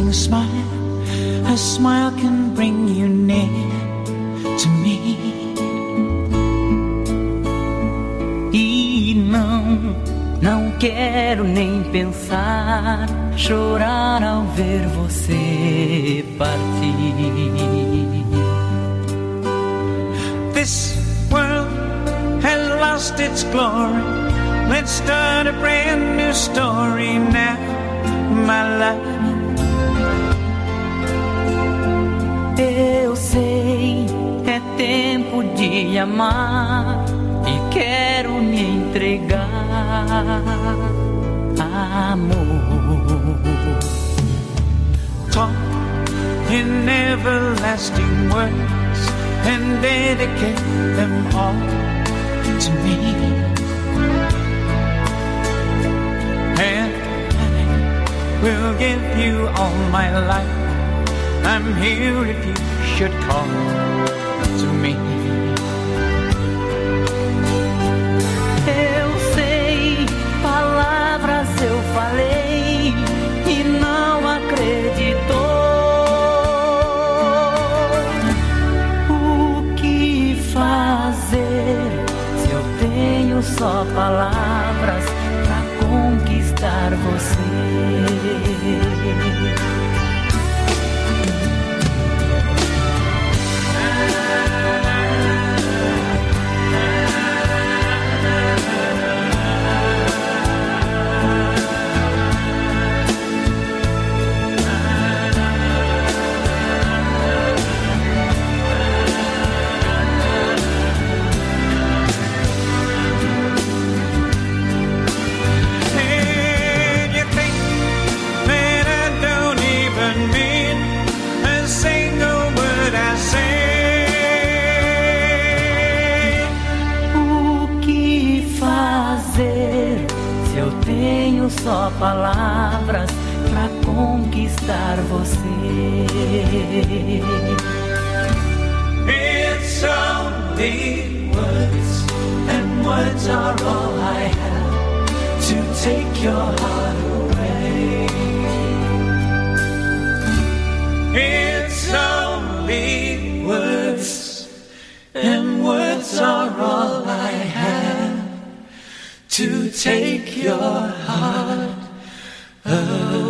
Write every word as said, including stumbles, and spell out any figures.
a smile, a smile can bring you near to me. E não, não quero nem pensar, chorar ao ver você partir. This world has lost its glory. Let's start a brand new story now, my love. Eu sei, é tempo de amar e quero me entregar, amor. Talk in everlasting words and dedicate them all to me. And I will give you all my life. I'm here if you should call to me. Eu sei, palavras eu falei e não acreditou. O que fazer se eu tenho só palavras pra conquistar você? Tenho só palavras pra conquistar você. It's only words, and words are all I have to take your heart away. It's only words, and words are all I have to take your heart away.